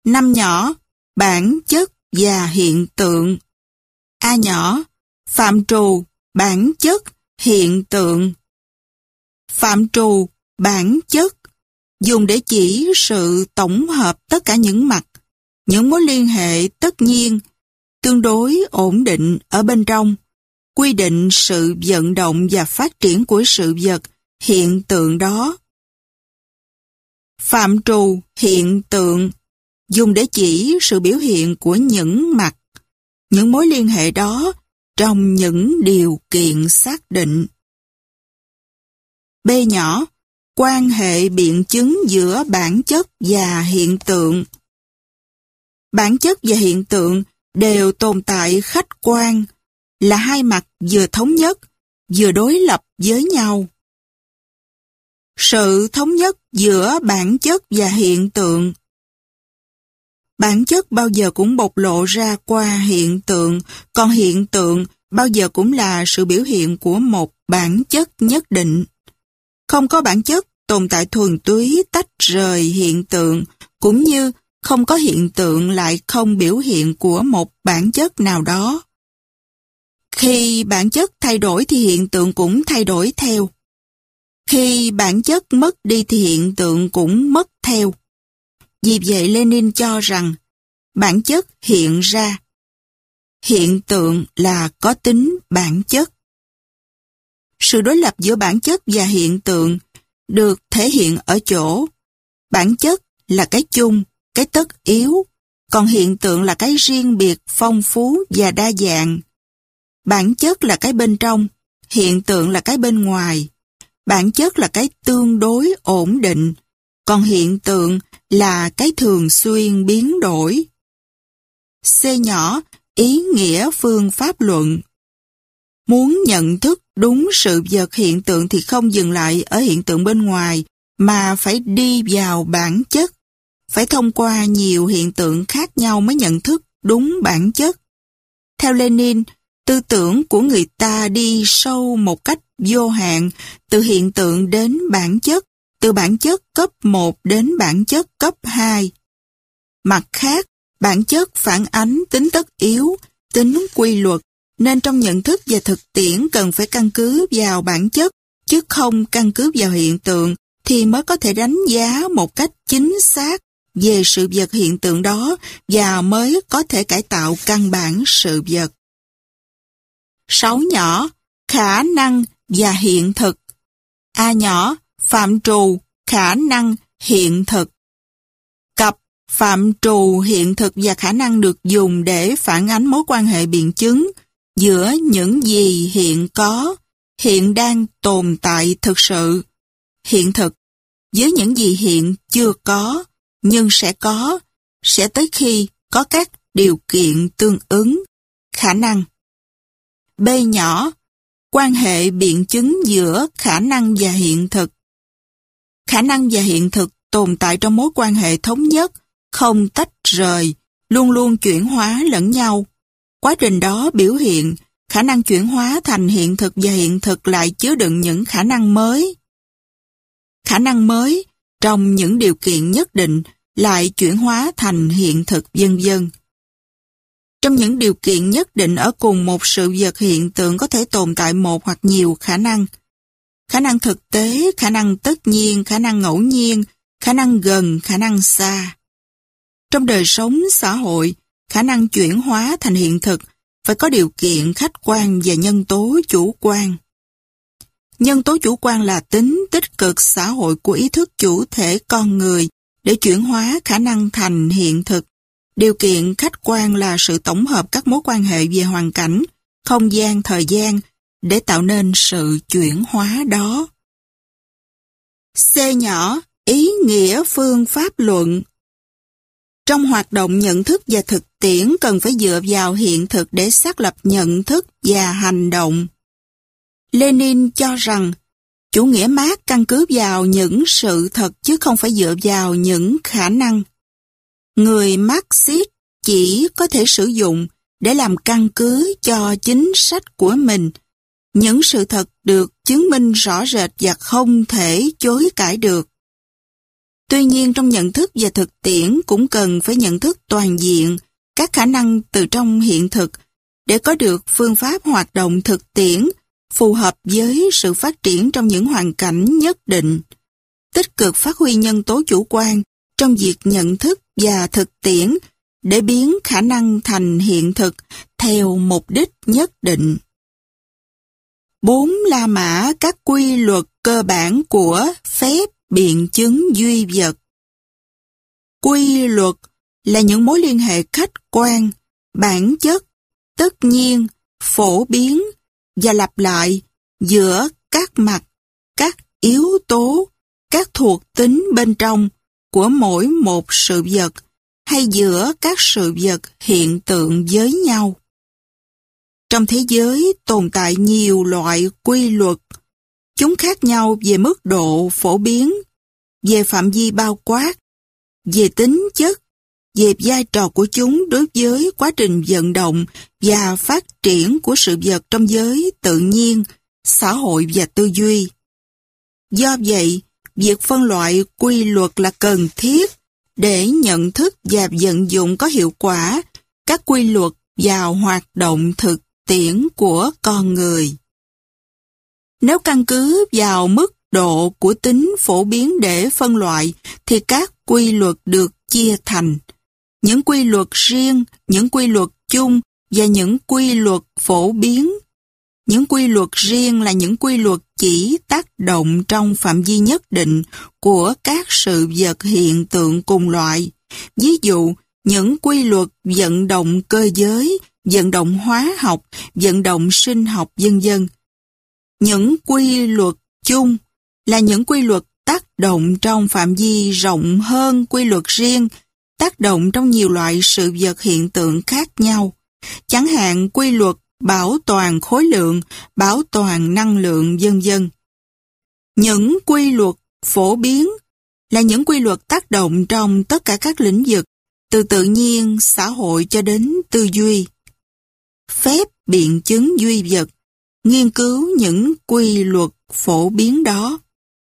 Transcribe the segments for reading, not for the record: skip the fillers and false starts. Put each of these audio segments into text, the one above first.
Năm nhỏ, bản chất và hiện tượng. A nhỏ, phạm trù, bản chất, hiện tượng. Phạm trù, bản chất, dùng để chỉ sự tổng hợp tất cả những mặt, những mối liên hệ tất nhiên, tương đối ổn định ở bên trong, quy định sự vận động và phát triển của sự vật, hiện tượng đó. Phạm trù, hiện tượng, dùng để chỉ sự biểu hiện của những mặt, những mối liên hệ đó trong những điều kiện xác định. B nhỏ, quan hệ biện chứng giữa bản chất và hiện tượng. Bản chất và hiện tượng đều tồn tại khách quan, là hai mặt vừa thống nhất, vừa đối lập với nhau. Sự thống nhất giữa bản chất và hiện tượng. Bản chất bao giờ cũng bộc lộ ra qua hiện tượng, còn hiện tượng bao giờ cũng là sự biểu hiện của một bản chất nhất định. Không có bản chất tồn tại thuần túy tách rời hiện tượng, cũng như không có hiện tượng lại không biểu hiện của một bản chất nào đó. Khi bản chất thay đổi thì hiện tượng cũng thay đổi theo. Khi bản chất mất đi thì hiện tượng cũng mất theo. Vì vậy Lenin cho rằng bản chất hiện ra. Hiện tượng là có tính bản chất. Sự đối lập giữa bản chất và hiện tượng được thể hiện ở chỗ bản chất là cái chung, cái tất yếu, còn hiện tượng là cái riêng biệt, phong phú và đa dạng. Bản chất là cái bên trong, hiện tượng là cái bên ngoài. Bản chất là cái tương đối ổn định, còn hiện tượng là cái thường xuyên biến đổi. C nhỏ, ý nghĩa phương pháp luận. Muốn nhận thức đúng sự vật hiện tượng thì không dừng lại ở hiện tượng bên ngoài, mà phải đi vào bản chất. Phải thông qua nhiều hiện tượng khác nhau mới nhận thức đúng bản chất. Theo Lenin, tư tưởng của người ta đi sâu một cách vô hạn, từ hiện tượng đến bản chất, từ bản chất cấp 1 đến bản chất cấp 2. Mặt khác, bản chất phản ánh tính tất yếu, tính quy luật, nên trong nhận thức và thực tiễn cần phải căn cứ vào bản chất, chứ không căn cứ vào hiện tượng, thì mới có thể đánh giá một cách chính xác về sự vật hiện tượng đó và mới có thể cải tạo căn bản sự vật. 6 nhỏ, khả năng và hiện thực. A nhỏ, phạm trù, khả năng, hiện thực. Cặp phạm trù, hiện thực và khả năng được dùng để phản ánh mối quan hệ biện chứng giữa những gì hiện có, hiện đang tồn tại thực sự. Hiện thực với những gì hiện chưa có, nhưng sẽ tới khi có các điều kiện tương ứng. Khả năng. B nhỏ, quan hệ biện chứng giữa khả năng và hiện thực. Khả năng và hiện thực tồn tại trong mối quan hệ thống nhất, không tách rời, luôn luôn chuyển hóa lẫn nhau. Quá trình đó biểu hiện, khả năng chuyển hóa thành hiện thực và hiện thực lại chứa đựng những khả năng mới. Khả năng mới, trong những điều kiện nhất định, lại chuyển hóa thành hiện thực vân vân. Trong những điều kiện nhất định ở cùng một sự vật hiện tượng có thể tồn tại một hoặc nhiều khả năng. Khả năng thực tế, khả năng tất nhiên, khả năng ngẫu nhiên, khả năng gần, khả năng xa. Trong đời sống xã hội, khả năng chuyển hóa thành hiện thực phải có điều kiện khách quan và nhân tố chủ quan. Nhân tố chủ quan là tính tích cực xã hội của ý thức chủ thể con người để chuyển hóa khả năng thành hiện thực. Điều kiện khách quan là sự tổng hợp các mối quan hệ về hoàn cảnh, không gian, thời gian để tạo nên sự chuyển hóa đó. C nhỏ, ý nghĩa phương pháp luận. Trong hoạt động nhận thức và thực tiễn cần phải dựa vào hiện thực để xác lập nhận thức và hành động. Lenin cho rằng chủ nghĩa Mác căn cứ vào những sự thật chứ không phải dựa vào những khả năng. Người Marxist chỉ có thể sử dụng để làm căn cứ cho chính sách của mình những sự thật được chứng minh rõ rệt và không thể chối cãi được. Tuy nhiên trong nhận thức và thực tiễn cũng cần phải nhận thức toàn diện các khả năng từ trong hiện thực để có được phương pháp hoạt động thực tiễn phù hợp với sự phát triển trong những hoàn cảnh nhất định. Tích cực phát huy nhân tố chủ quan trong việc nhận thức và thực tiễn để biến khả năng thành hiện thực theo mục đích nhất định. 4. La mã các quy luật cơ bản của phép biện chứng duy vật. Quy luật là những mối liên hệ khách quan, bản chất, tất nhiên, phổ biến và lặp lại giữa các mặt, các yếu tố, các thuộc tính bên trong của mỗi một sự vật hay giữa các sự vật hiện tượng với nhau. Trong thế giới tồn tại nhiều loại quy luật. Chúng khác nhau về mức độ phổ biến, về phạm vi bao quát, về tính chất, về vai trò của chúng đối với quá trình vận động và phát triển của sự vật trong giới tự nhiên, xã hội và tư duy. Do vậy, việc phân loại quy luật là cần thiết để nhận thức và vận dụng có hiệu quả các quy luật vào hoạt động thực tiễn của con người. Nếu căn cứ vào mức độ của tính phổ biến để phân loại, thì các quy luật được chia thành những quy luật riêng, những quy luật chung và những quy luật phổ biến. Những quy luật riêng là những quy luật chỉ tác động trong phạm vi nhất định của các sự vật hiện tượng cùng loại. Ví dụ, những quy luật vận động cơ giới, vận động hóa học, vận động sinh học v.v. Những quy luật chung là những quy luật tác động trong phạm vi rộng hơn quy luật riêng, tác động trong nhiều loại sự vật hiện tượng khác nhau. Chẳng hạn quy luật bảo toàn khối lượng, bảo toàn năng lượng v.v. Những quy luật phổ biến là những quy luật tác động trong tất cả các lĩnh vực, từ tự nhiên, xã hội cho đến tư duy. Phép biện chứng duy vật, nghiên cứu những quy luật phổ biến đó.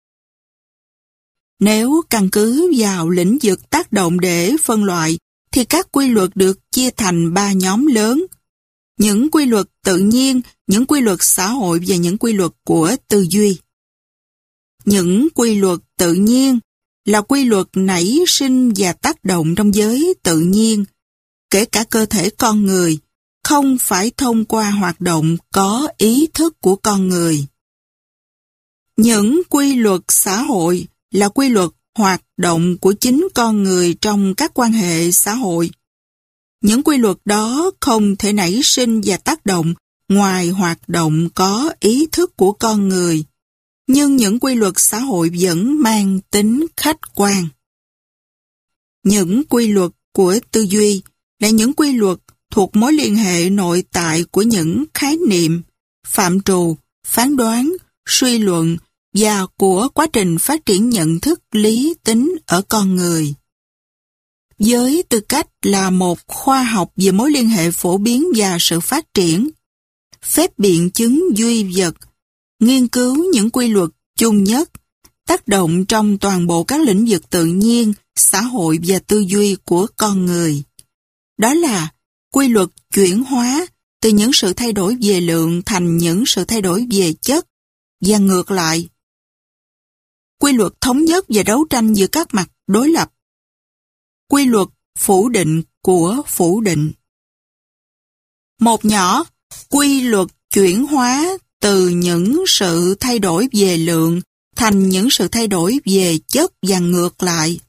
Nếu căn cứ vào lĩnh vực tác động để phân loại, thì các quy luật được chia thành 3 nhóm lớn. Những quy luật tự nhiên, những quy luật xã hội và những quy luật của tư duy. Những quy luật tự nhiên là quy luật nảy sinh và tác động trong giới tự nhiên, kể cả cơ thể con người, không phải thông qua hoạt động có ý thức của con người. Những quy luật xã hội là quy luật hoạt động của chính con người trong các quan hệ xã hội. Những quy luật đó không thể nảy sinh và tác động ngoài hoạt động có ý thức của con người, nhưng những quy luật xã hội vẫn mang tính khách quan. Những quy luật của tư duy là những quy luật thuộc mối liên hệ nội tại của những khái niệm, phạm trù, phán đoán, suy luận và của quá trình phát triển nhận thức lý tính ở con người. Với tư cách là một khoa học về mối liên hệ phổ biến và sự phát triển, phép biện chứng duy vật, nghiên cứu những quy luật chung nhất, tác động trong toàn bộ các lĩnh vực tự nhiên, xã hội và tư duy của con người. Đó là quy luật chuyển hóa từ những sự thay đổi về lượng thành những sự thay đổi về chất, và ngược lại. Quy luật thống nhất và đấu tranh giữa các mặt đối lập. Quy luật phủ định của phủ định. Một nhỏ, quy luật chuyển hóa từ những sự thay đổi về lượng thành những sự thay đổi về chất và ngược lại.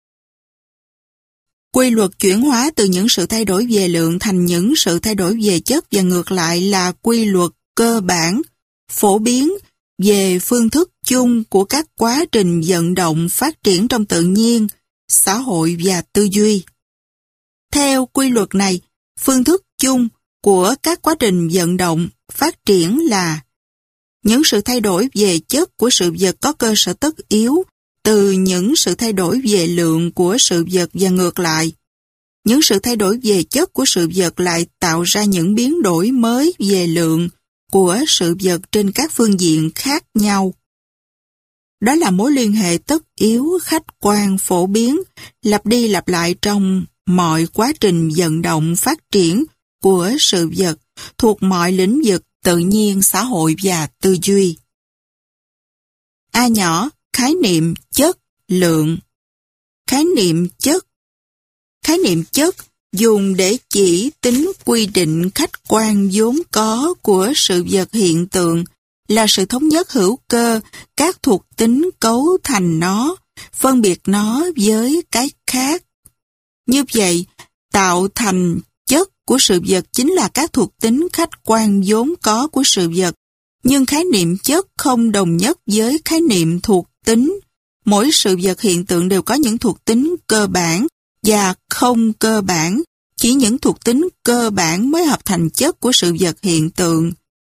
Quy luật chuyển hóa từ những sự thay đổi về lượng thành những sự thay đổi về chất và ngược lại là quy luật cơ bản, phổ biến về phương thức chung của các quá trình vận động phát triển trong tự nhiên, xã hội và tư duy. Theo quy luật này, phương thức chung của các quá trình vận động phát triển là những sự thay đổi về chất của sự vật có cơ sở tất yếu từ những sự thay đổi về lượng của sự vật và ngược lại. Những sự thay đổi về chất của sự vật lại tạo ra những biến đổi mới về lượng của sự vật trên các phương diện khác nhau. Đó là mối liên hệ tất yếu, khách quan, phổ biến, lặp đi lặp lại trong mọi quá trình vận động phát triển của sự vật, thuộc mọi lĩnh vực tự nhiên, xã hội và tư duy. A nhỏ, khái niệm chất, lượng. Khái niệm chất. Khái niệm chất dùng để chỉ tính quy định khách quan vốn có của sự vật hiện tượng là sự thống nhất hữu cơ các thuộc tính cấu thành nó, phân biệt nó với cái khác. Như vậy, tạo thành chất của sự vật chính là các thuộc tính khách quan vốn có của sự vật, nhưng khái niệm chất không đồng nhất với khái niệm thuộc tính. Mỗi sự vật hiện tượng đều có những thuộc tính cơ bản và không cơ bản, chỉ những thuộc tính cơ bản mới hợp thành chất của sự vật hiện tượng.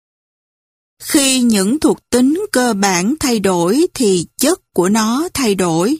Khi những thuộc tính cơ bản thay đổi thì chất của nó thay đổi.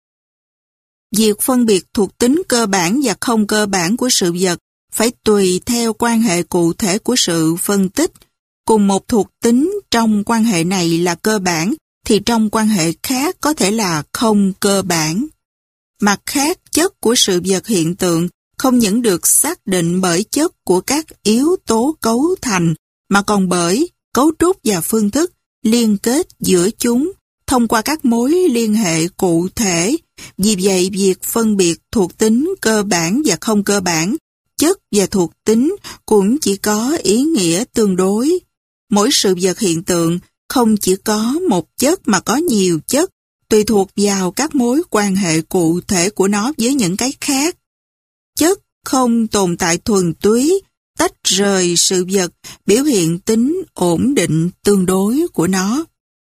Việc phân biệt thuộc tính cơ bản và không cơ bản của sự vật phải tùy theo quan hệ cụ thể của sự phân tích. Cùng một thuộc tính trong quan hệ này là cơ bản, thì trong quan hệ khác có thể là không cơ bản. Mặt khác, chất của sự vật hiện tượng không những được xác định bởi chất của các yếu tố cấu thành, mà còn bởi cấu trúc và phương thức liên kết giữa chúng thông qua các mối liên hệ cụ thể. Vì vậy, việc phân biệt thuộc tính cơ bản và không cơ bản, chất và thuộc tính cũng chỉ có ý nghĩa tương đối. Mỗi sự vật hiện tượng không chỉ có một chất mà có nhiều chất, tùy thuộc vào các mối quan hệ cụ thể của nó với những cái khác. Chất không tồn tại thuần túy, tách rời sự vật, biểu hiện tính ổn định tương đối của nó.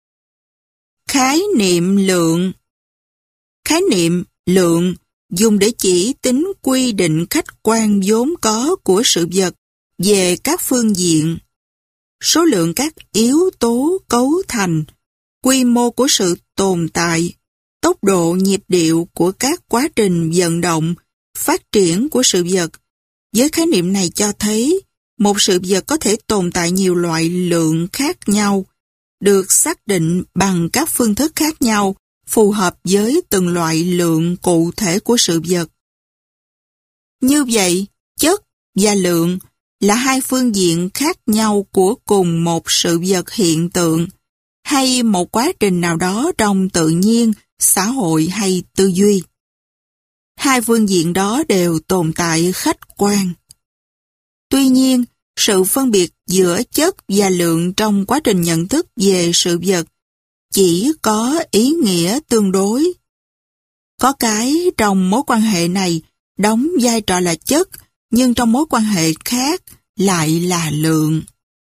Khái niệm lượng. Khái niệm lượng dùng để chỉ tính quy định khách quan vốn có của sự vật về các phương diện. Số lượng các yếu tố cấu thành, quy mô của sự tồn tại, tốc độ nhịp điệu của các quá trình vận động, phát triển của sự vật. Với khái niệm này cho thấy, một sự vật có thể tồn tại nhiều loại lượng khác nhau, được xác định bằng các phương thức khác nhau, phù hợp với từng loại lượng cụ thể của sự vật. Như vậy, chất và lượng là hai phương diện khác nhau của cùng một sự vật hiện tượng, hay một quá trình nào đó trong tự nhiên, xã hội hay tư duy. Hai phương diện đó đều tồn tại khách quan. Tuy nhiên, sự phân biệt giữa chất và lượng trong quá trình nhận thức về sự vật chỉ có ý nghĩa tương đối. Có cái trong mối quan hệ này đóng vai trò là chất, nhưng trong mối quan hệ khác lại là lượng.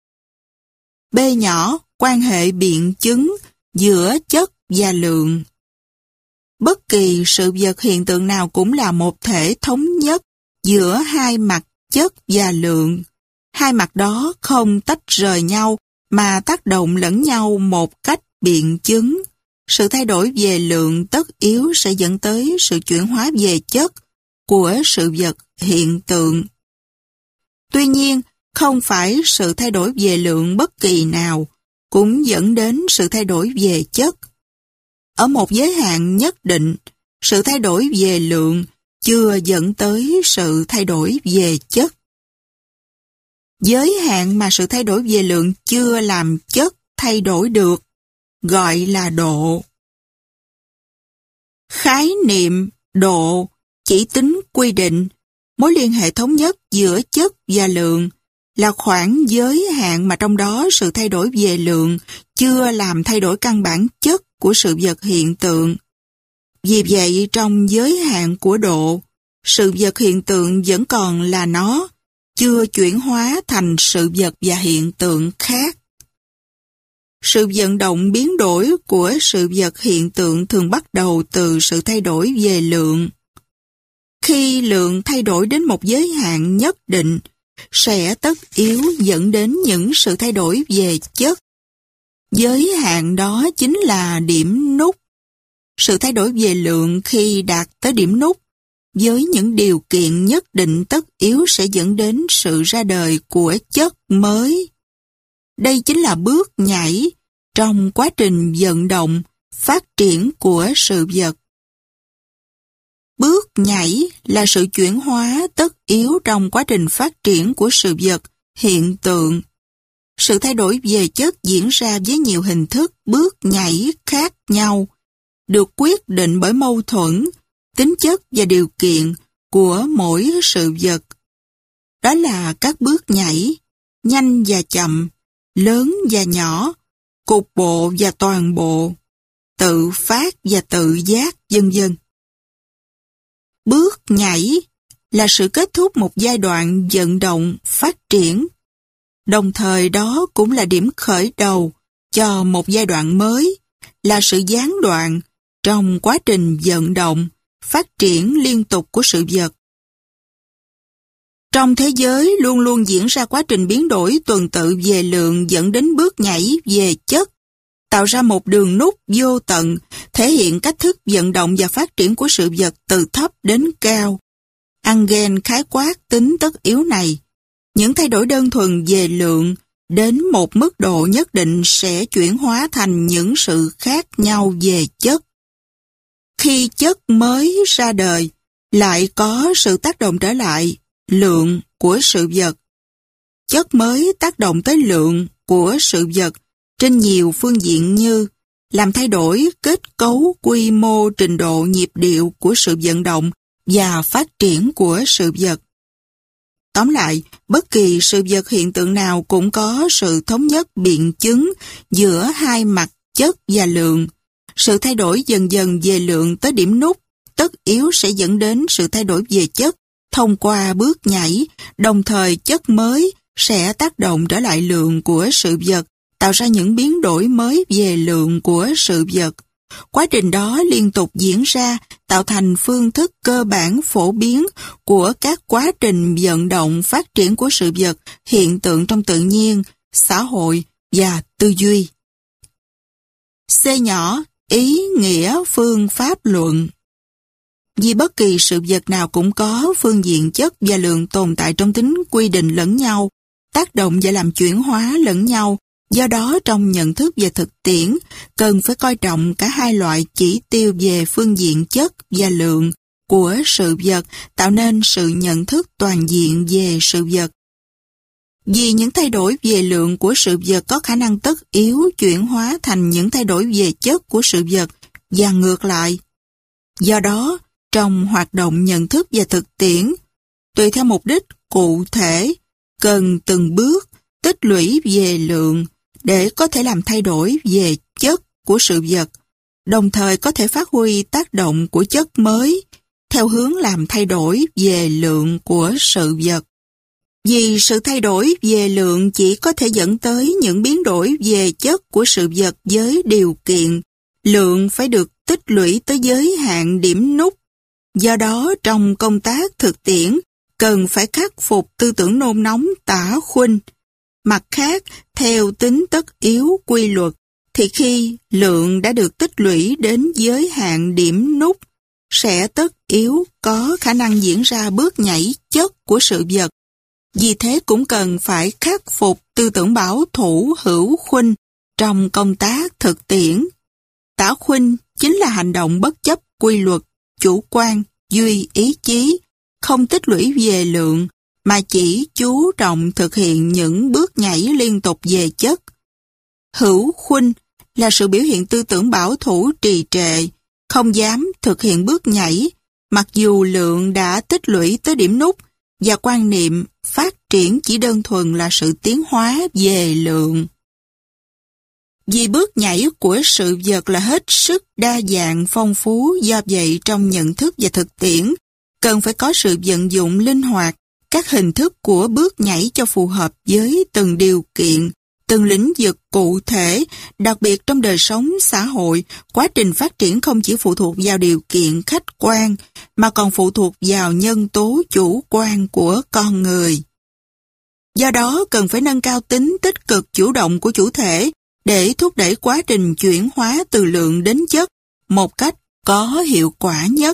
B nhỏ, quan hệ biện chứng giữa chất và lượng. Bất kỳ sự vật hiện tượng nào cũng là một thể thống nhất giữa hai mặt chất và lượng. Hai mặt đó không tách rời nhau mà tác động lẫn nhau một cách biện chứng. Sự thay đổi về lượng tất yếu sẽ dẫn tới sự chuyển hóa về chất của sự vật hiện tượng. Tuy nhiên, không phải sự thay đổi về lượng bất kỳ nào cũng dẫn đến sự thay đổi về chất. Ở một giới hạn nhất định, sự thay đổi về lượng chưa dẫn tới sự thay đổi về chất. Giới hạn mà sự thay đổi về lượng chưa làm chất thay đổi được, gọi là độ. Khái niệm độ chỉ tính quy định mối liên hệ thống nhất giữa chất và lượng là khoảng giới hạn mà trong đó sự thay đổi về lượng chưa làm thay đổi căn bản chất của sự vật hiện tượng. Vì vậy, trong giới hạn của độ, sự vật hiện tượng vẫn còn là nó, chưa chuyển hóa thành sự vật và hiện tượng khác. Sự vận động biến đổi của sự vật hiện tượng thường bắt đầu từ sự thay đổi về lượng. Khi lượng thay đổi đến một giới hạn nhất định, sẽ tất yếu dẫn đến những sự thay đổi về chất. Giới hạn đó chính là điểm nút. Sự thay đổi về lượng khi đạt tới điểm nút, với những điều kiện nhất định tất yếu sẽ dẫn đến sự ra đời của chất mới. Đây chính là bước nhảy trong quá trình vận động phát triển của sự vật. Bước nhảy là sự chuyển hóa tất yếu trong quá trình phát triển của sự vật, hiện tượng. Sự thay đổi về chất diễn ra với nhiều hình thức bước nhảy khác nhau, được quyết định bởi mâu thuẫn, tính chất và điều kiện của mỗi sự vật. Đó là các bước nhảy, nhanh và chậm, lớn và nhỏ, cục bộ và toàn bộ, tự phát và tự giác, vân vân. Bước nhảy là sự kết thúc một giai đoạn vận động, phát triển. Đồng thời đó cũng là điểm khởi đầu cho một giai đoạn mới, là sự gián đoạn trong quá trình vận động, phát triển liên tục của sự vật. Trong thế giới luôn luôn diễn ra quá trình biến đổi tuần tự về lượng dẫn đến bước nhảy về chất, tạo ra một đường nút vô tận, thể hiện cách thức vận động và phát triển của sự vật từ thấp đến cao. Engel khái quát tính tất yếu này. Những thay đổi đơn thuần về lượng đến một mức độ nhất định sẽ chuyển hóa thành những sự khác nhau về chất. Khi chất mới ra đời, lại có sự tác động trở lại lượng của sự vật. Chất mới tác động tới lượng của sự vật trên nhiều phương diện như làm thay đổi kết cấu, quy mô, trình độ, nhịp điệu của sự vận động và phát triển của sự vật. Tóm lại, bất kỳ sự vật hiện tượng nào cũng có sự thống nhất biện chứng giữa hai mặt chất và lượng. Sự thay đổi dần dần về lượng tới điểm nút tất yếu sẽ dẫn đến sự thay đổi về chất thông qua bước nhảy, đồng thời chất mới sẽ tác động trở lại lượng của sự vật, tạo ra những biến đổi mới về lượng của sự vật. Quá trình đó liên tục diễn ra, tạo thành phương thức cơ bản phổ biến của các quá trình vận động phát triển của sự vật, hiện tượng trong tự nhiên, xã hội và tư duy. C nhỏ, ý nghĩa phương pháp luận. Vì bất kỳ sự vật nào cũng có phương diện chất và lượng tồn tại trong tính quy định lẫn nhau, tác động và làm chuyển hóa lẫn nhau. Do đó, trong nhận thức về thực tiễn, cần phải coi trọng cả hai loại chỉ tiêu về phương diện chất và lượng của sự vật, tạo nên sự nhận thức toàn diện về sự vật. Vì những thay đổi về lượng của sự vật có khả năng tất yếu chuyển hóa thành những thay đổi về chất của sự vật và ngược lại. Do đó, trong hoạt động nhận thức và thực tiễn, tùy theo mục đích cụ thể, cần từng bước tích lũy về lượng để có thể làm thay đổi về chất của sự vật, đồng thời có thể phát huy tác động của chất mới theo hướng làm thay đổi về lượng của sự vật. Vì sự thay đổi về lượng chỉ có thể dẫn tới những biến đổi về chất của sự vật với điều kiện lượng phải được tích lũy tới giới hạn điểm nút. Do đó, trong công tác thực tiễn, cần phải khắc phục tư tưởng nôn nóng tả khuynh. Mặt khác, theo tính tất yếu quy luật, thì khi lượng đã được tích lũy đến giới hạn điểm nút, sẽ tất yếu có khả năng diễn ra bước nhảy chất của sự vật. Vì thế cũng cần phải khắc phục tư tưởng bảo thủ hữu khuynh trong công tác thực tiễn. Tả khuynh chính là hành động bất chấp quy luật, chủ quan, duy ý chí, không tích lũy về lượng, mà chỉ chú trọng thực hiện những bước nhảy liên tục về chất. Hữu khuynh là sự biểu hiện tư tưởng bảo thủ trì trệ, không dám thực hiện bước nhảy, mặc dù lượng đã tích lũy tới điểm nút, và quan niệm phát triển chỉ đơn thuần là sự tiến hóa về lượng. Vì bước nhảy của sự vật là hết sức đa dạng phong phú, do vậy trong nhận thức và thực tiễn, cần phải có sự vận dụng linh hoạt các hình thức của bước nhảy cho phù hợp với từng điều kiện, từng lĩnh vực cụ thể, đặc biệt trong đời sống xã hội, quá trình phát triển không chỉ phụ thuộc vào điều kiện khách quan, mà còn phụ thuộc vào nhân tố chủ quan của con người. Do đó, cần phải nâng cao tính tích cực chủ động của chủ thể để thúc đẩy quá trình chuyển hóa từ lượng đến chất một cách có hiệu quả nhất.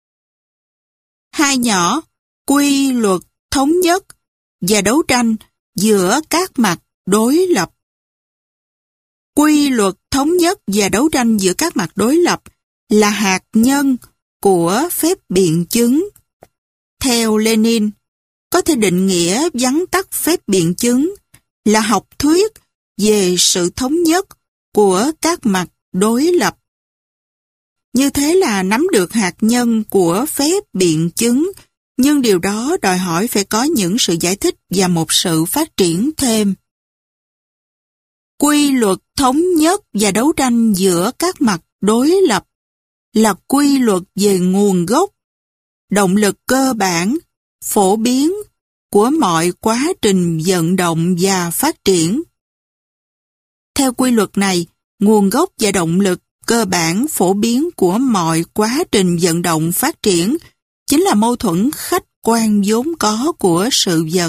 Hai nhỏ, quy luật thống nhất và đấu tranh giữa các mặt đối lập. Quy luật thống nhất và đấu tranh giữa các mặt đối lập là hạt nhân của phép biện chứng. Theo Lenin, có thể định nghĩa vắn tắt phép biện chứng là học thuyết về sự thống nhất của các mặt đối lập. Như thế là nắm được hạt nhân của phép biện chứng, nhưng điều đó đòi hỏi phải có những sự giải thích và một sự phát triển thêm. Quy luật thống nhất và đấu tranh giữa các mặt đối lập là quy luật về nguồn gốc, động lực cơ bản, phổ biến của mọi quá trình vận động và phát triển. Theo quy luật này, nguồn gốc và động lực cơ bản phổ biến của mọi quá trình vận động phát triển chính là mâu thuẫn khách quan vốn có của sự vật.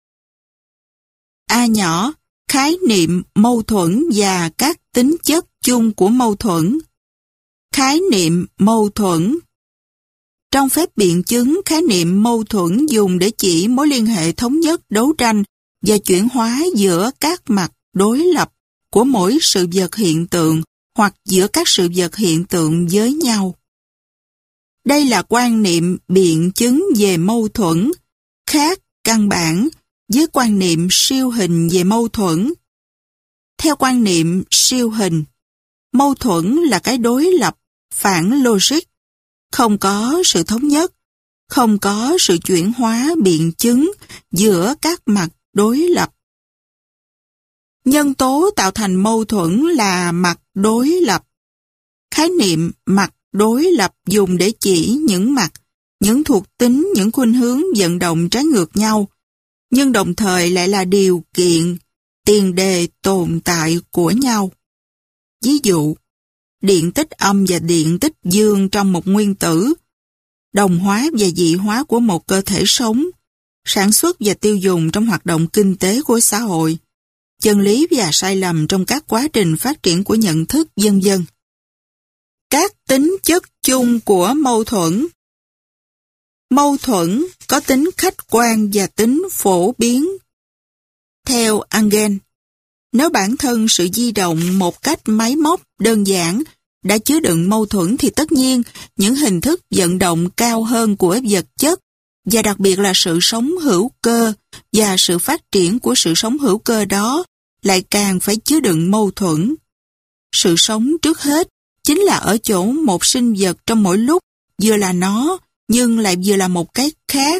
A nhỏ, khái niệm mâu thuẫn và các tính chất chung của mâu thuẫn. Khái niệm mâu thuẫn. Trong phép biện chứng, khái niệm mâu thuẫn dùng để chỉ mối liên hệ thống nhất, đấu tranh và chuyển hóa giữa các mặt đối lập của mỗi sự vật hiện tượng hoặc giữa các sự vật hiện tượng với nhau. Đây là quan niệm biện chứng về mâu thuẫn, khác căn bản với quan niệm siêu hình về mâu thuẫn. Theo quan niệm siêu hình, mâu thuẫn là cái đối lập, phản logic, không có sự thống nhất, không có sự chuyển hóa biện chứng giữa các mặt đối lập. Nhân tố tạo thành mâu thuẫn là mặt đối lập. Khái niệm mặt đối lập dùng để chỉ những mặt, những thuộc tính, những khuynh hướng vận động trái ngược nhau, nhưng đồng thời lại là điều kiện, tiền đề tồn tại của nhau. Ví dụ, điện tích âm và điện tích dương trong một nguyên tử, đồng hóa và dị hóa của một cơ thể sống, sản xuất và tiêu dùng trong hoạt động kinh tế của xã hội, chân lý và sai lầm trong các quá trình phát triển của nhận thức, vân vân. Các tính chất chung của mâu thuẫn. Mâu thuẫn có tính khách quan và tính phổ biến. Theo Engel, nếu bản thân sự di động một cách máy móc đơn giản đã chứa đựng mâu thuẫn thì tất nhiên những hình thức vận động cao hơn của vật chất và đặc biệt là sự sống hữu cơ và sự phát triển của sự sống hữu cơ đó lại càng phải chứa đựng mâu thuẫn. Sự sống trước hết chính là ở chỗ một sinh vật trong mỗi lúc vừa là nó nhưng lại vừa là một cái khác.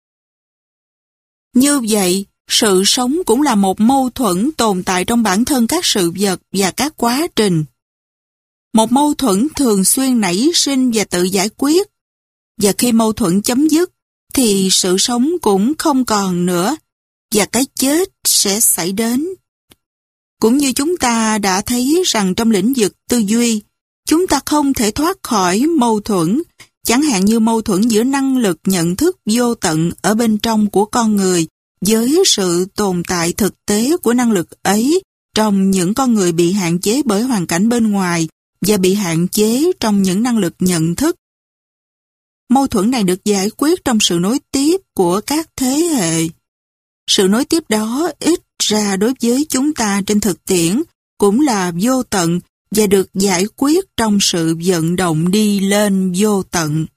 Như vậy, sự sống cũng là một mâu thuẫn tồn tại trong bản thân các sự vật và các quá trình. Một mâu thuẫn thường xuyên nảy sinh và tự giải quyết. Và khi mâu thuẫn chấm dứt, thì sự sống cũng không còn nữa, và cái chết sẽ xảy đến. Cũng như chúng ta đã thấy rằng trong lĩnh vực tư duy, chúng ta không thể thoát khỏi mâu thuẫn, chẳng hạn như mâu thuẫn giữa năng lực nhận thức vô tận ở bên trong của con người với sự tồn tại thực tế của năng lực ấy trong những con người bị hạn chế bởi hoàn cảnh bên ngoài và bị hạn chế trong những năng lực nhận thức. Mâu thuẫn này được giải quyết trong sự nối tiếp của các thế hệ. Sự nối tiếp đó ít ra đối với chúng ta trên thực tiễn cũng là vô tận và được giải quyết trong sự vận động đi lên vô tận.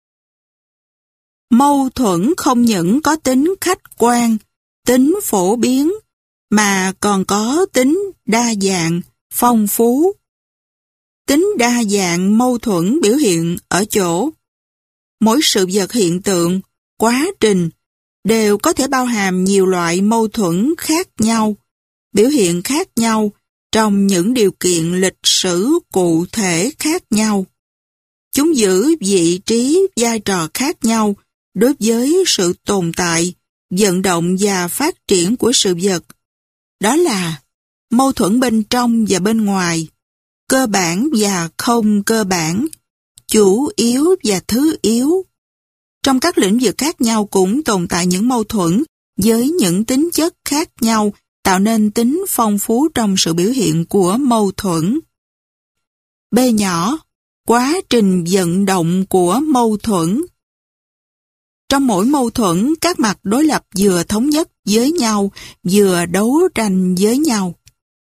Mâu thuẫn không những có tính khách quan, tính phổ biến, mà còn có tính đa dạng, phong phú. Tính đa dạng mâu thuẫn biểu hiện ở chỗ mỗi sự vật hiện tượng, quá trình đều có thể bao hàm nhiều loại mâu thuẫn khác nhau, biểu hiện khác nhau trong những điều kiện lịch sử cụ thể khác nhau. Chúng giữ vị trí, vai trò khác nhau đối với sự tồn tại, vận động và phát triển của sự vật. Đó là mâu thuẫn bên trong và bên ngoài, cơ bản và không cơ bản, chủ yếu và thứ yếu. Trong các lĩnh vực khác nhau cũng tồn tại những mâu thuẫn với những tính chất khác nhau, tạo nên tính phong phú trong sự biểu hiện của mâu thuẫn. B nhỏ, quá trình vận động của mâu thuẫn. Trong mỗi mâu thuẫn, các mặt đối lập vừa thống nhất với nhau, vừa đấu tranh với nhau.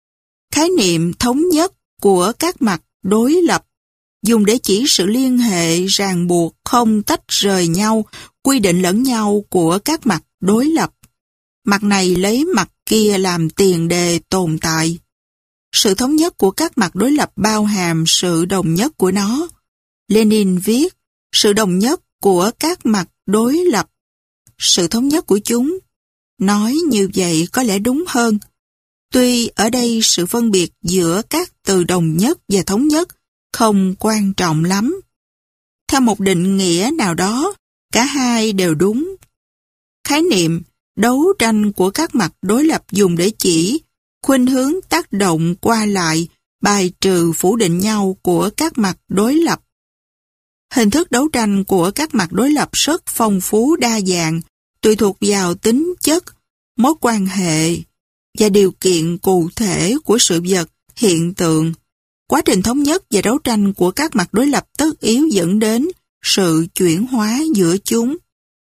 Khái niệm thống nhất của các mặt đối lập dùng để chỉ sự liên hệ ràng buộc không tách rời nhau, quy định lẫn nhau của các mặt đối lập. Mặt này lấy mặt kia làm tiền đề tồn tại. Sự thống nhất của các mặt đối lập bao hàm sự đồng nhất của nó. Lenin viết, sự đồng nhất của các mặt đối lập, sự thống nhất của chúng. Nói như vậy có lẽ đúng hơn. Tuy ở đây sự phân biệt giữa các từ đồng nhất và thống nhất không quan trọng lắm. Theo một định nghĩa nào đó, cả hai đều đúng. Khái niệm đấu tranh của các mặt đối lập dùng để chỉ khuynh hướng tác động qua lại, bài trừ phủ định nhau của các mặt đối lập. Hình thức đấu tranh của các mặt đối lập rất phong phú đa dạng, tùy thuộc vào tính chất, mối quan hệ và điều kiện cụ thể của sự vật, hiện tượng. Quá trình thống nhất và đấu tranh của các mặt đối lập tất yếu dẫn đến sự chuyển hóa giữa chúng.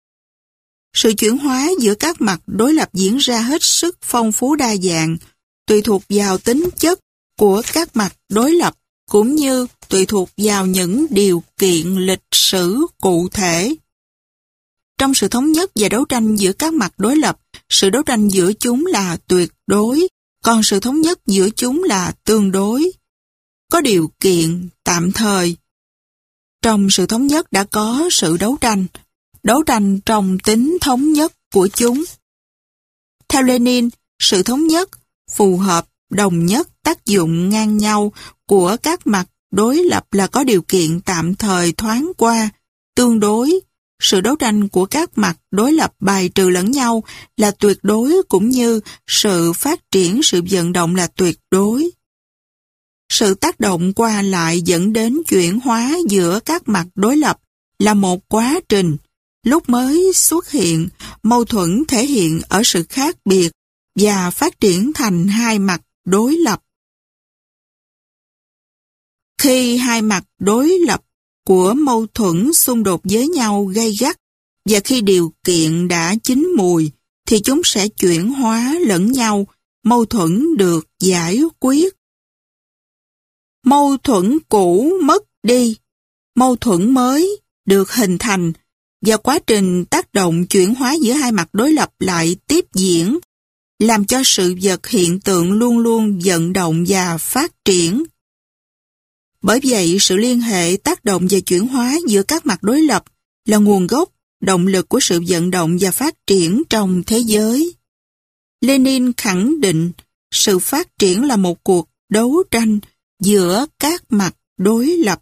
Sự chuyển hóa giữa các mặt đối lập diễn ra hết sức phong phú đa dạng, tùy thuộc vào tính chất của các mặt đối lập, cũng như tùy thuộc vào những điều kiện lịch sử cụ thể. Trong sự thống nhất và đấu tranh giữa các mặt đối lập, sự đấu tranh giữa chúng là tuyệt đối, còn sự thống nhất giữa chúng là tương đối. Có điều kiện tạm thời. Trong sự thống nhất đã có sự đấu tranh trong tính thống nhất của chúng. Theo Lenin, sự thống nhất, phù hợp, đồng nhất, tác dụng ngang nhau của các mặt đối lập là có điều kiện tạm thời thoáng qua, tương đối. Sự đấu tranh của các mặt đối lập bài trừ lẫn nhau là tuyệt đối, cũng như sự phát triển, sự vận động là tuyệt đối. Sự tác động qua lại dẫn đến chuyển hóa giữa các mặt đối lập là một quá trình. Lúc mới xuất hiện, mâu thuẫn thể hiện ở sự khác biệt và phát triển thành hai mặt đối lập. Khi hai mặt đối lập của mâu thuẫn xung đột với nhau gay gắt và khi điều kiện đã chín mùi thì chúng sẽ chuyển hóa lẫn nhau, mâu thuẫn được giải quyết. Mâu thuẫn cũ mất đi, mâu thuẫn mới được hình thành và quá trình tác động chuyển hóa giữa hai mặt đối lập lại tiếp diễn, làm cho sự vật hiện tượng luôn luôn vận động và phát triển. Bởi vậy, sự liên hệ tác động và chuyển hóa giữa các mặt đối lập là nguồn gốc, động lực của sự vận động và phát triển trong thế giới. Lenin khẳng định sự phát triển là một cuộc đấu tranh giữa các mặt đối lập.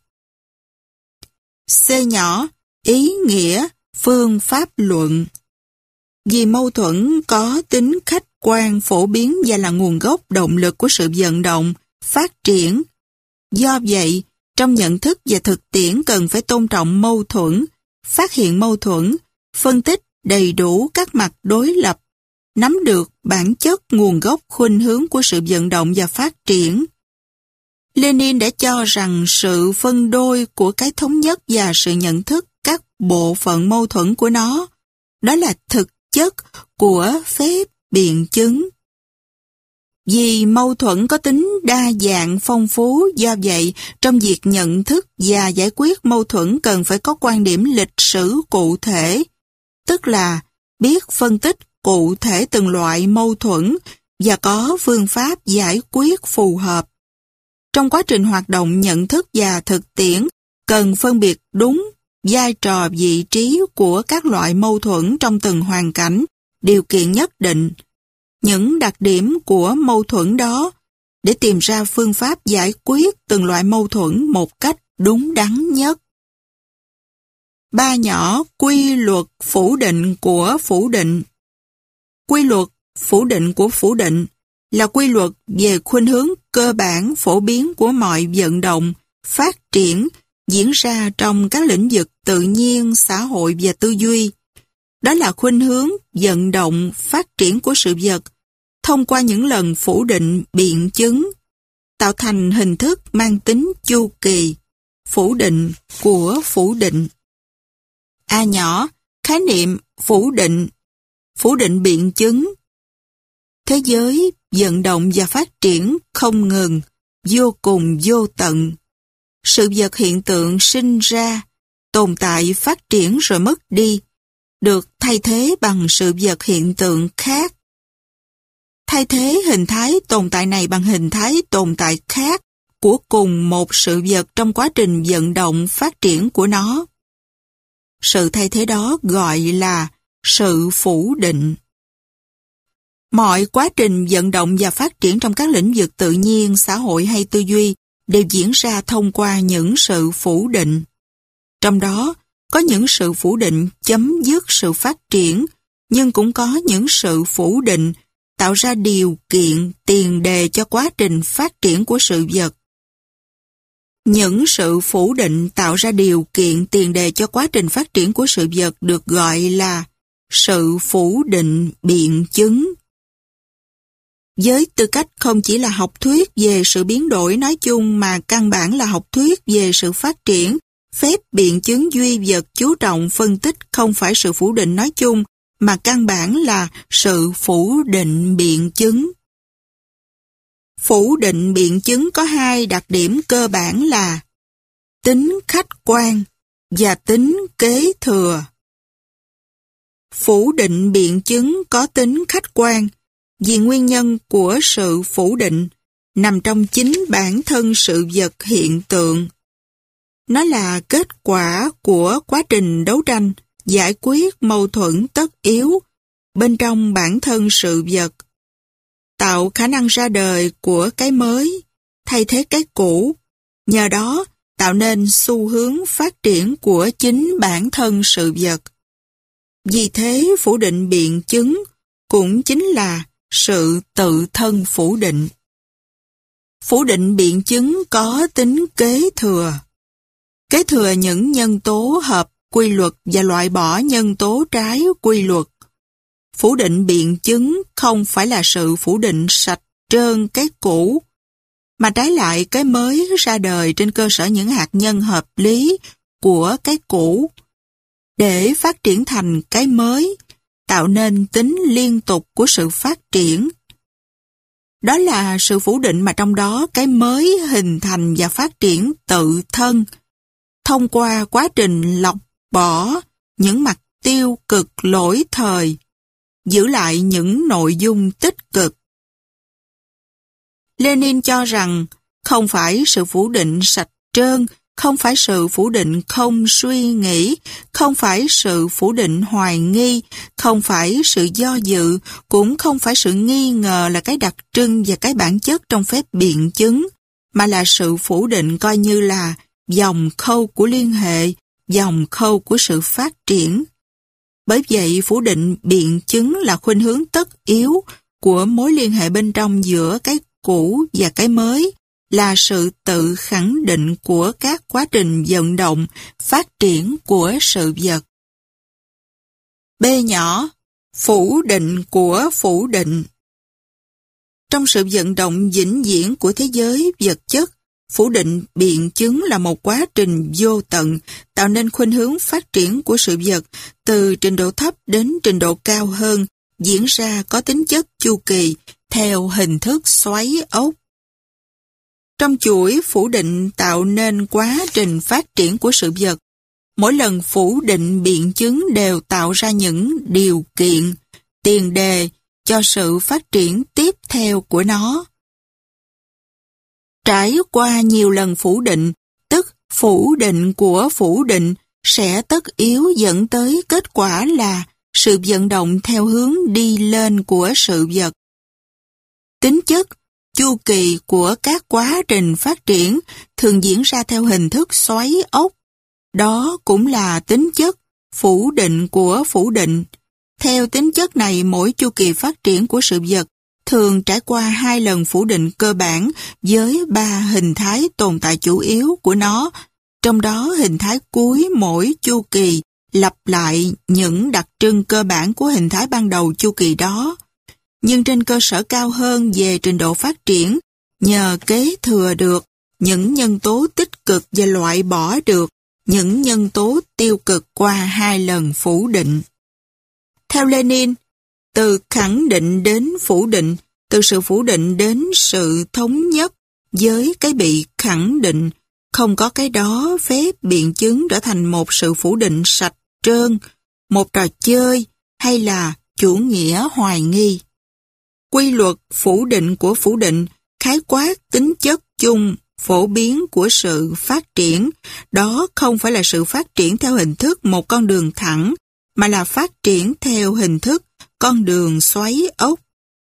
C nhỏ, ý nghĩa, phương pháp luận. Vì mâu thuẫn có tính khách quan phổ biến và là nguồn gốc động lực của sự vận động, phát triển. Do vậy, trong nhận thức và thực tiễn cần phải tôn trọng mâu thuẫn, phát hiện mâu thuẫn, phân tích đầy đủ các mặt đối lập, nắm được bản chất nguồn gốc khuynh hướng của sự vận động và phát triển. Lenin đã cho rằng sự phân đôi của cái thống nhất và sự nhận thức các bộ phận mâu thuẫn của nó, đó là thực chất của phép biện chứng. Vì mâu thuẫn có tính đa dạng phong phú, do vậy trong việc nhận thức và giải quyết mâu thuẫn cần phải có quan điểm lịch sử cụ thể, tức là biết phân tích cụ thể từng loại mâu thuẫn và có phương pháp giải quyết phù hợp. Trong quá trình hoạt động nhận thức và thực tiễn, cần phân biệt đúng vai trò vị trí của các loại mâu thuẫn trong từng hoàn cảnh, điều kiện nhất định, những đặc điểm của mâu thuẫn đó để tìm ra phương pháp giải quyết từng loại mâu thuẫn một cách đúng đắn nhất. 3 nhỏ, quy luật phủ định của phủ định. Quy luật phủ định của phủ định là quy luật về khuynh hướng cơ bản phổ biến của mọi vận động, phát triển diễn ra trong các lĩnh vực tự nhiên, xã hội và tư duy. Đó là khuynh hướng vận động, phát triển của sự vật thông qua những lần phủ định biện chứng, tạo thành hình thức mang tính chu kỳ, phủ định của phủ định. A nhỏ, khái niệm phủ định biện chứng. Thế giới vận động và phát triển không ngừng, vô cùng vô tận. Sự vật hiện tượng sinh ra, tồn tại phát triển rồi mất đi, được thay thế bằng sự vật hiện tượng khác. Thay thế hình thái tồn tại này bằng hình thái tồn tại khác của cùng một sự vật trong quá trình vận động phát triển của nó. Sự thay thế đó gọi là sự phủ định. Mọi quá trình vận động và phát triển trong các lĩnh vực tự nhiên, xã hội hay tư duy đều diễn ra thông qua những sự phủ định. Trong đó, có những sự phủ định chấm dứt sự phát triển, nhưng cũng có những sự phủ định tạo ra điều kiện, tiền đề cho quá trình phát triển của sự vật. Những sự phủ định tạo ra điều kiện, tiền đề cho quá trình phát triển của sự vật được gọi là sự phủ định biện chứng. Với tư cách không chỉ là học thuyết về sự biến đổi nói chung mà căn bản là học thuyết về sự phát triển, phép biện chứng duy vật chú trọng phân tích không phải sự phủ định nói chung, mà căn bản là sự phủ định biện chứng. Phủ định biện chứng có hai đặc điểm cơ bản là tính khách quan và tính kế thừa. Phủ định biện chứng có tính khách quan vì nguyên nhân của sự phủ định nằm trong chính bản thân sự vật hiện tượng. Nó là kết quả của quá trình đấu tranh, giải quyết mâu thuẫn tất yếu bên trong bản thân sự vật, tạo khả năng ra đời của cái mới, thay thế cái cũ, nhờ đó tạo nên xu hướng phát triển của chính bản thân sự vật. Vì thế phủ định biện chứng cũng chính là sự tự thân phủ định. Phủ định biện chứng có tính kế thừa. Kế thừa những nhân tố hợp quy luật và loại bỏ nhân tố trái quy luật. Phủ định biện chứng không phải là sự phủ định sạch trơn cái cũ, mà trái lại cái mới ra đời trên cơ sở những hạt nhân hợp lý của cái cũ, để phát triển thành cái mới, tạo nên tính liên tục của sự phát triển. Đó là sự phủ định mà trong đó cái mới hình thành và phát triển tự thân, thông qua quá trình lọc bỏ những mặt tiêu cực lỗi thời, giữ lại những nội dung tích cực. Lenin cho rằng không phải sự phủ định sạch trơn, không phải sự phủ định không suy nghĩ, không phải sự phủ định hoài nghi, không phải sự do dự, cũng không phải sự nghi ngờ là cái đặc trưng và cái bản chất trong phép biện chứng, mà là sự phủ định coi như là dòng khâu của liên hệ, dòng khâu của sự phát triển. Bởi vậy, phủ định biện chứng là khuynh hướng tất yếu của mối liên hệ bên trong giữa cái cũ và cái mới, là sự tự khẳng định của các quá trình vận động, phát triển của sự vật. B nhỏ, phủ định của phủ định. Trong sự vận động vĩnh viễn của thế giới vật chất, phủ định biện chứng là một quá trình vô tận, tạo nên khuynh hướng phát triển của sự vật từ trình độ thấp đến trình độ cao hơn, diễn ra có tính chất chu kỳ, theo hình thức xoáy ốc. Trong chuỗi phủ định tạo nên quá trình phát triển của sự vật, mỗi lần phủ định biện chứng đều tạo ra những điều kiện, tiền đề cho sự phát triển tiếp theo của nó. Trải qua nhiều lần phủ định, tức phủ định của phủ định sẽ tất yếu dẫn tới kết quả là sự vận động theo hướng đi lên của sự vật. Tính chất, chu kỳ của các quá trình phát triển thường diễn ra theo hình thức xoáy ốc. Đó cũng là tính chất phủ định của phủ định. Theo tính chất này, mỗi chu kỳ phát triển của sự vật thường trải qua 2 lần phủ định cơ bản với 3 hình thái tồn tại chủ yếu của nó, trong đó hình thái cuối mỗi chu kỳ lặp lại những đặc trưng cơ bản của hình thái ban đầu chu kỳ đó, nhưng trên cơ sở cao hơn về trình độ phát triển, nhờ kế thừa được những nhân tố tích cực và loại bỏ được những nhân tố tiêu cực qua 2 lần phủ định. Theo Lenin, từ khẳng định đến phủ định, từ sự phủ định đến sự thống nhất với cái bị khẳng định. Không có cái đó, phép biện chứng trở thành một sự phủ định sạch trơn, một trò chơi hay là chủ nghĩa hoài nghi. Quy luật phủ định của phủ định khái quát tính chất chung, phổ biến của sự phát triển. Đó không phải là sự phát triển theo hình thức một con đường thẳng, mà là phát triển theo hình thức con đường xoáy ốc.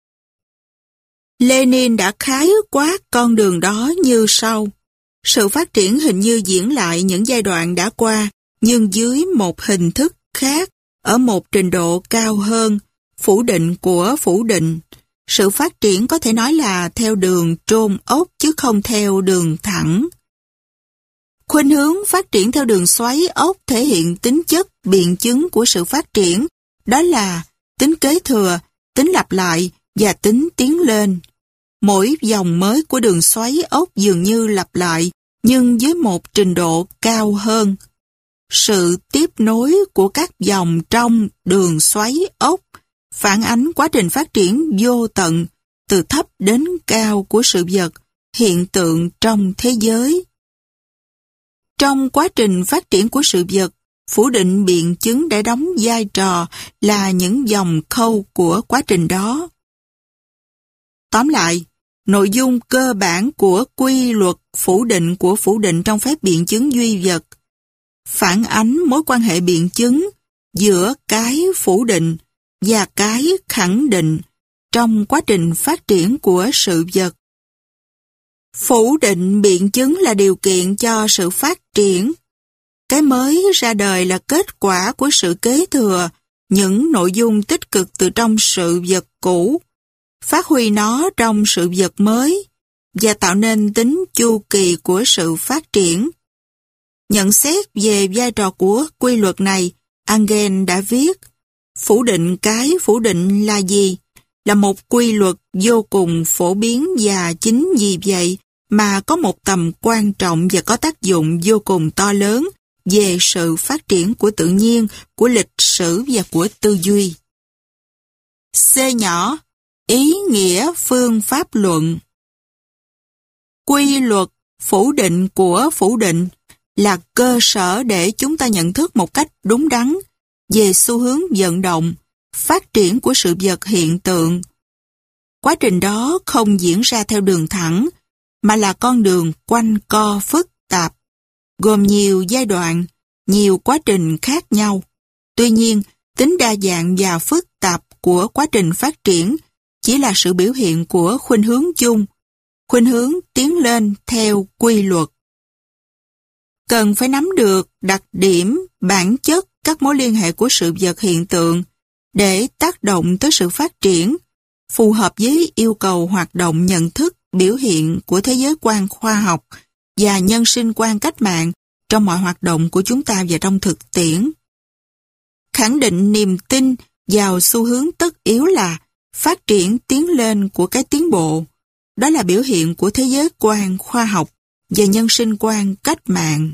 Lenin đã khái quát con đường đó như sau. Sự phát triển hình như diễn lại những giai đoạn đã qua, nhưng dưới một hình thức khác, ở một trình độ cao hơn, phủ định của phủ định. Sự phát triển có thể nói là theo đường trôn ốc chứ không theo đường thẳng. Khuynh hướng phát triển theo đường xoáy ốc thể hiện tính chất biện chứng của sự phát triển, đó là tính kế thừa, tính lặp lại và tính tiến lên. Mỗi dòng mới của đường xoáy ốc dường như lặp lại, nhưng với một trình độ cao hơn. Sự tiếp nối của các dòng trong đường xoáy ốc phản ánh quá trình phát triển vô tận, từ thấp đến cao của sự vật, hiện tượng trong thế giới. Trong quá trình phát triển của sự vật, phủ định biện chứng đã đóng vai trò là những dòng khâu của quá trình đó. Tóm lại, nội dung cơ bản của quy luật phủ định của phủ định trong phép biện chứng duy vật phản ánh mối quan hệ biện chứng giữa cái phủ định và cái khẳng định trong quá trình phát triển của sự vật. Phủ định biện chứng là điều kiện cho sự phát triển. Cái mới ra đời là kết quả của sự kế thừa những nội dung tích cực từ trong sự vật cũ, phát huy nó trong sự vật mới và tạo nên tính chu kỳ của sự phát triển. Nhận xét về vai trò của quy luật này, Engel đã viết: phủ định cái phủ định là gì? Là một quy luật vô cùng phổ biến và chính vì vậy mà có một tầm quan trọng và có tác dụng vô cùng to lớn về sự phát triển của tự nhiên, của lịch sử và của tư duy. C nhỏ, ý nghĩa phương pháp luận. Quy luật phủ định của phủ định là cơ sở để chúng ta nhận thức một cách đúng đắn về xu hướng vận động, phát triển của sự vật hiện tượng. Quá trình đó không diễn ra theo đường thẳng, mà là con đường quanh co phức tạp, gồm nhiều giai đoạn, nhiều quá trình khác nhau. Tuy nhiên, tính đa dạng và phức tạp của quá trình phát triển chỉ là sự biểu hiện của khuynh hướng chung, khuynh hướng tiến lên theo quy luật. Cần phải nắm được đặc điểm, bản chất các mối liên hệ của sự vật hiện tượng để tác động tới sự phát triển, phù hợp với yêu cầu hoạt động nhận thức biểu hiện của thế giới quan khoa học và nhân sinh quan cách mạng trong mọi hoạt động của chúng ta và trong thực tiễn. Khẳng định niềm tin vào xu hướng tất yếu là phát triển tiến lên của cái tiến bộ. Đó là biểu hiện của thế giới quan khoa học và nhân sinh quan cách mạng.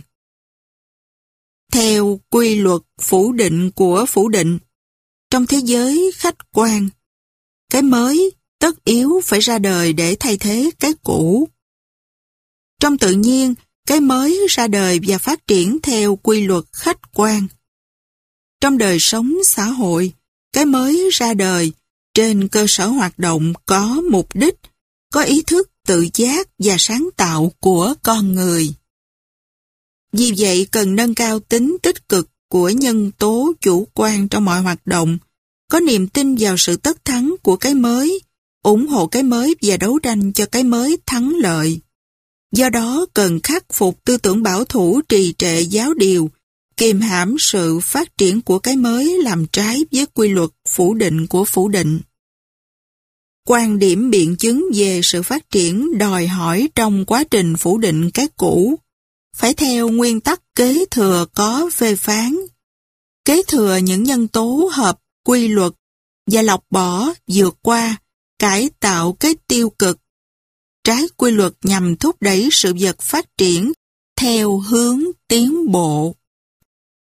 Theo quy luật phủ định của phủ định, trong thế giới khách quan, cái mới tất yếu phải ra đời để thay thế cái cũ. Trong tự nhiên, cái mới ra đời và phát triển theo quy luật khách quan. Trong đời sống xã hội, cái mới ra đời trên cơ sở hoạt động có mục đích, có ý thức tự giác và sáng tạo của con người. Vì vậy cần nâng cao tính tích cực của nhân tố chủ quan trong mọi hoạt động, có niềm tin vào sự tất thắng của cái mới, ủng hộ cái mới và đấu tranh cho cái mới thắng lợi. Do đó cần khắc phục tư tưởng bảo thủ trì trệ giáo điều, kiềm hãm sự phát triển của cái mới làm trái với quy luật phủ định của phủ định. Quan điểm biện chứng về sự phát triển đòi hỏi trong quá trình phủ định cái cũ, phải theo nguyên tắc kế thừa có phê phán. Kế thừa những nhân tố hợp quy luật và lọc bỏ, vượt qua, cải tạo cái tiêu cực. Trái quy luật nhằm thúc đẩy sự vật phát triển theo hướng tiến bộ.